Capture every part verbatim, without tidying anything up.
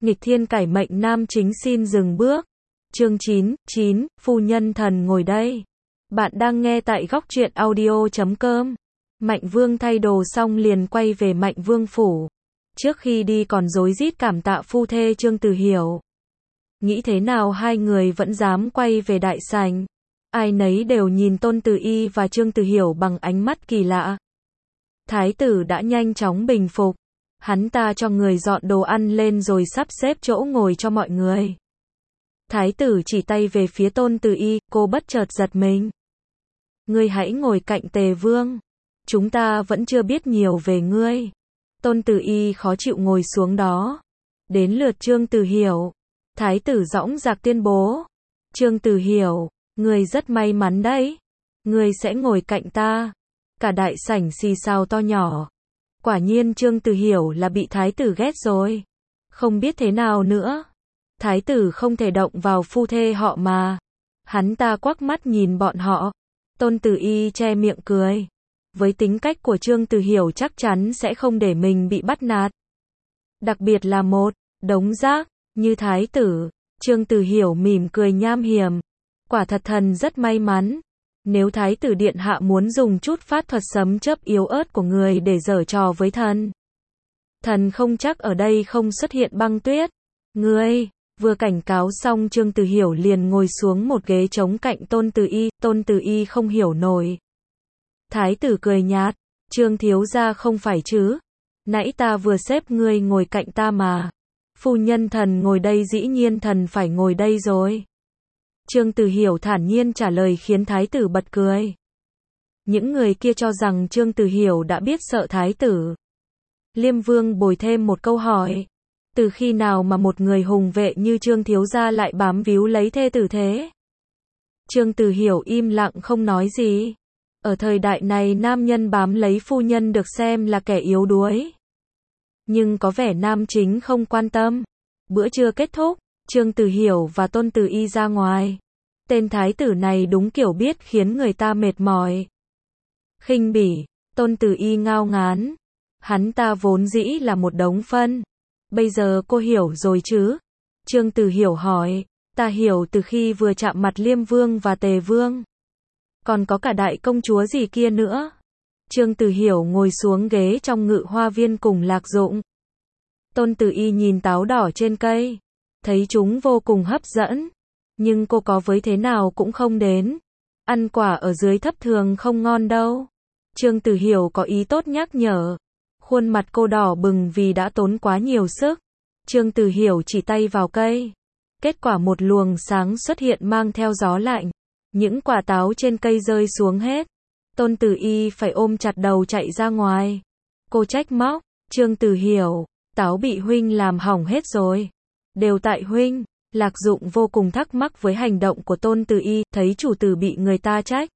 Nghịch thiên cải mệnh nam chính xin dừng bước. Chương chín, chín, phu nhân thần ngồi đây. Bạn đang nghe tại góc truyện audio chấm com. Mạnh Vương thay đồ xong liền quay về Mạnh Vương phủ. Trước khi đi còn rối rít cảm tạ phu thê Trương Từ Hiểu. Nghĩ thế nào hai người vẫn dám quay về đại sảnh. Ai nấy đều nhìn Tôn Từ Y và Trương Từ Hiểu bằng ánh mắt kỳ lạ. Thái tử đã nhanh chóng bình phục. Hắn ta cho người dọn đồ ăn lên rồi sắp xếp chỗ ngồi cho mọi người. Thái tử chỉ tay về phía Tôn Từ Y, cô bất chợt giật mình. Ngươi hãy ngồi cạnh Tề Vương. Chúng ta vẫn chưa biết nhiều về ngươi. Tôn Từ Y khó chịu ngồi xuống đó. Đến lượt Trương Từ Hiểu. Thái tử dõng dạc tuyên bố. Trương Từ Hiểu, ngươi rất may mắn đấy. Ngươi sẽ ngồi cạnh ta. Cả đại sảnh xì xào to nhỏ. Quả nhiên Trương Từ Hiểu là bị thái tử ghét rồi. Không biết thế nào nữa. Thái tử không thể động vào phu thê họ mà. Hắn ta quắc mắt nhìn bọn họ. Tôn Từ Y che miệng cười. Với tính cách của Trương Từ Hiểu chắc chắn sẽ không để mình bị bắt nạt. Đặc biệt là một đống rác như thái tử. Trương Từ Hiểu mỉm cười nham hiểm. Quả thật thần rất may mắn. Nếu thái tử điện hạ muốn dùng chút pháp thuật sấm chớp yếu ớt của người để giở trò với thần. Thần không chắc ở đây không xuất hiện băng tuyết. Ngươi, vừa cảnh cáo xong Trương Từ Hiểu liền ngồi xuống một ghế trống cạnh Tôn Từ Y, Tôn Từ Y không hiểu nổi. Thái tử cười nhạt, Trương thiếu gia không phải chứ? Nãy ta vừa xếp ngươi ngồi cạnh ta mà. Phu nhân thần ngồi đây dĩ nhiên thần phải ngồi đây rồi. Trương Từ Hiểu thản nhiên trả lời khiến thái tử bật cười. Những người kia cho rằng Trương Từ Hiểu đã biết sợ thái tử. Liêm Vương bồi thêm một câu hỏi. Từ khi nào mà một người hùng vệ như Trương thiếu gia lại bám víu lấy thê tử thế? Trương Từ Hiểu im lặng không nói gì. Ở thời đại này nam nhân bám lấy phu nhân được xem là kẻ yếu đuối. Nhưng có vẻ nam chính không quan tâm. Bữa trưa kết thúc. Trương Từ Hiểu và Tôn Từ Y ra ngoài. Tên thái tử này đúng kiểu biết khiến người ta mệt mỏi. Khinh bỉ, Tôn Từ Y ngao ngán. Hắn ta vốn dĩ là một đống phân. Bây giờ cô hiểu rồi chứ? Trương Từ Hiểu hỏi. Ta hiểu từ khi vừa chạm mặt Liêm Vương và Tề Vương. Còn có cả đại công chúa gì kia nữa. Trương Từ Hiểu ngồi xuống ghế trong ngự hoa viên cùng Lạc Dụng. Tôn Từ Y nhìn táo đỏ trên cây. Thấy chúng vô cùng hấp dẫn. Nhưng cô có với thế nào cũng không đến. Ăn quả ở dưới thấp thường không ngon đâu. Trương Từ Hiểu có ý tốt nhắc nhở. Khuôn mặt cô đỏ bừng vì đã tốn quá nhiều sức. Trương Từ Hiểu chỉ tay vào cây. Kết quả một luồng sáng xuất hiện mang theo gió lạnh. Những quả táo trên cây rơi xuống hết. Tôn Từ Y phải ôm chặt đầu chạy ra ngoài. Cô trách móc. Trương Từ Hiểu, táo bị huynh làm hỏng hết rồi. Đều tại huynh. Lạc Dụng vô cùng thắc mắc với hành động của Tôn Từ Y, thấy chủ tử bị người ta trách.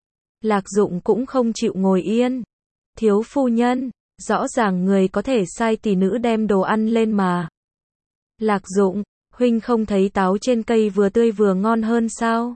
Lạc Dụng cũng không chịu ngồi yên. Thiếu phu nhân, rõ ràng người có thể sai tỷ nữ đem đồ ăn lên mà. Lạc Dụng, huynh không thấy táo trên cây vừa tươi vừa ngon hơn sao?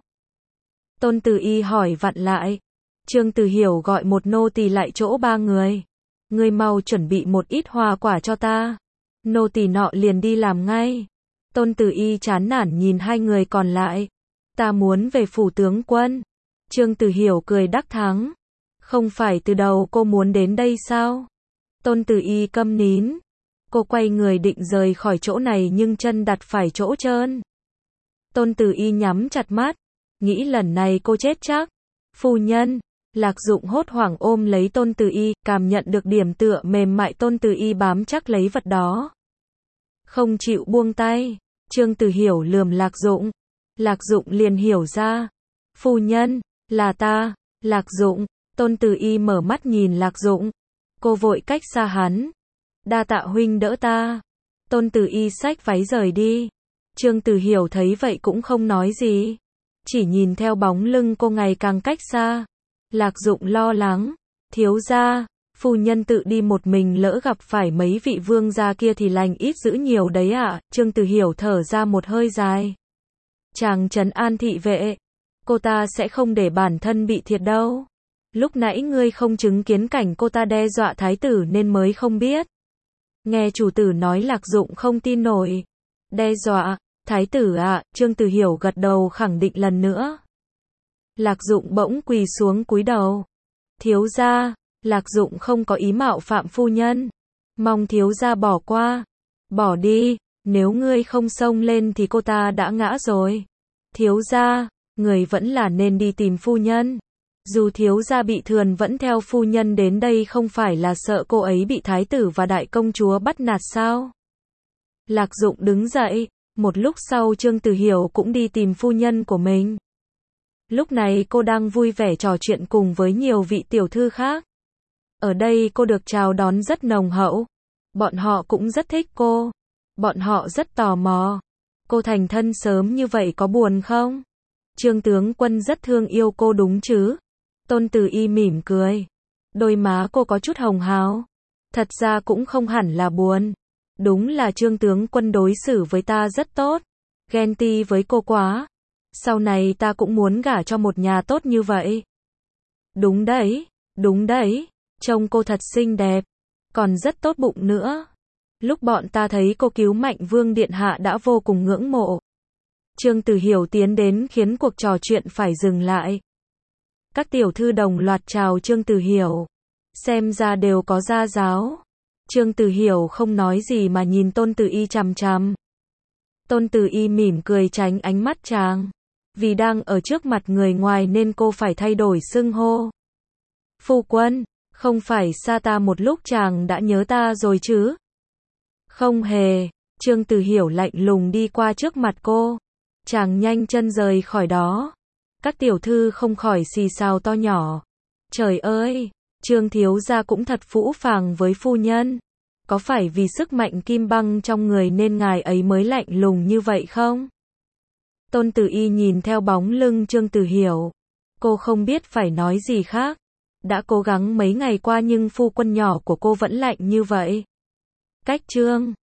Tôn Từ Y hỏi vặn lại. Trương Từ Hiểu gọi một nô tỳ lại chỗ ba người. Người mau chuẩn bị một ít hoa quả cho ta. Nô tỳ nọ liền đi làm ngay. Tôn Từ Y chán nản nhìn hai người còn lại. Ta muốn về phủ tướng quân. Trương Từ Hiểu cười đắc thắng. Không phải từ đầu cô muốn đến đây sao? Tôn Từ Y câm nín. Cô quay người định rời khỏi chỗ này nhưng chân đặt phải chỗ trơn. Tôn Từ Y nhắm chặt mắt. Nghĩ lần này cô chết chắc. Phu nhân. Lạc Dụng hốt hoảng ôm lấy Tôn Từ Y, cảm nhận được điểm tựa mềm mại Tôn Từ Y bám chắc lấy vật đó. Không chịu buông tay. Trương Từ Hiểu lườm Lạc Dụng. Lạc Dụng liền hiểu ra. Phu nhân, là ta. Lạc Dụng. Tôn Từ Y mở mắt nhìn Lạc Dụng. Cô vội cách xa hắn. Đa tạ huynh đỡ ta. Tôn Từ Y xách váy rời đi. Trương Từ Hiểu thấy vậy cũng không nói gì. Chỉ nhìn theo bóng lưng cô ngày càng cách xa. Lạc Dụng lo lắng. Thiếu gia, phu nhân tự đi một mình lỡ gặp phải mấy vị vương gia kia thì lành ít dữ nhiều đấy ạ. À? Trương Từ Hiểu thở ra một hơi dài. Chàng trấn an thị vệ. Cô ta sẽ không để bản thân bị thiệt đâu. Lúc nãy ngươi không chứng kiến cảnh cô ta đe dọa thái tử nên mới không biết. Nghe chủ tử nói Lạc Dụng không tin nổi. Đe dọa, thái tử ạ, Trương Tử Hiểu gật đầu khẳng định lần nữa. Lạc Dụng bỗng quỳ xuống cúi đầu. Thiếu gia, Lạc Dụng không có ý mạo phạm phu nhân. Mong thiếu gia bỏ qua. Bỏ đi, nếu ngươi không xông lên thì cô ta đã ngã rồi. Thiếu gia, người vẫn là nên đi tìm phu nhân. Dù thiếu gia bị thườn vẫn theo phu nhân đến đây không phải là sợ cô ấy bị thái tử và đại công chúa bắt nạt sao? Lạc Dụng đứng dậy, một lúc sau Trương Tử Hiểu cũng đi tìm phu nhân của mình. Lúc này cô đang vui vẻ trò chuyện cùng với nhiều vị tiểu thư khác. Ở đây cô được chào đón rất nồng hậu. Bọn họ cũng rất thích cô. Bọn họ rất tò mò. Cô thành thân sớm như vậy có buồn không? Trương tướng quân rất thương yêu cô đúng chứ? Tôn Tử Y mỉm cười. Đôi má cô có chút hồng hào. Thật ra cũng không hẳn là buồn. Đúng là Trương tướng quân đối xử với ta rất tốt. Ghen tị với cô quá. Sau này ta cũng muốn gả cho một nhà tốt như vậy. Đúng đấy, đúng đấy. Trông cô thật xinh đẹp. Còn rất tốt bụng nữa. Lúc bọn ta thấy cô cứu Mạnh Vương điện hạ đã vô cùng ngưỡng mộ. Trương Tử Hiểu tiến đến khiến cuộc trò chuyện phải dừng lại. Các tiểu thư đồng loạt chào Trương Tử Hiểu. Xem ra đều có gia giáo. Trương Tử Hiểu không nói gì mà nhìn Tôn Tử Y chằm chằm. Tôn Tử Y mỉm cười tránh ánh mắt chàng. Vì đang ở trước mặt người ngoài nên cô phải thay đổi xưng hô. Phu quân, không phải xa ta một lúc chàng đã nhớ ta rồi chứ? Không hề, Trương Tử Hiểu lạnh lùng đi qua trước mặt cô. Chàng nhanh chân rời khỏi đó. Các tiểu thư không khỏi xì xào to nhỏ. Trời ơi, Trương thiếu gia cũng thật phũ phàng với phu nhân. Có phải vì sức mạnh kim băng trong người nên ngài ấy mới lạnh lùng như vậy không? Tôn Tử Y nhìn theo bóng lưng Trương Tử Hiểu. Cô không biết phải nói gì khác. Đã cố gắng mấy ngày qua nhưng phu quân nhỏ của cô vẫn lạnh như vậy. Cách Trương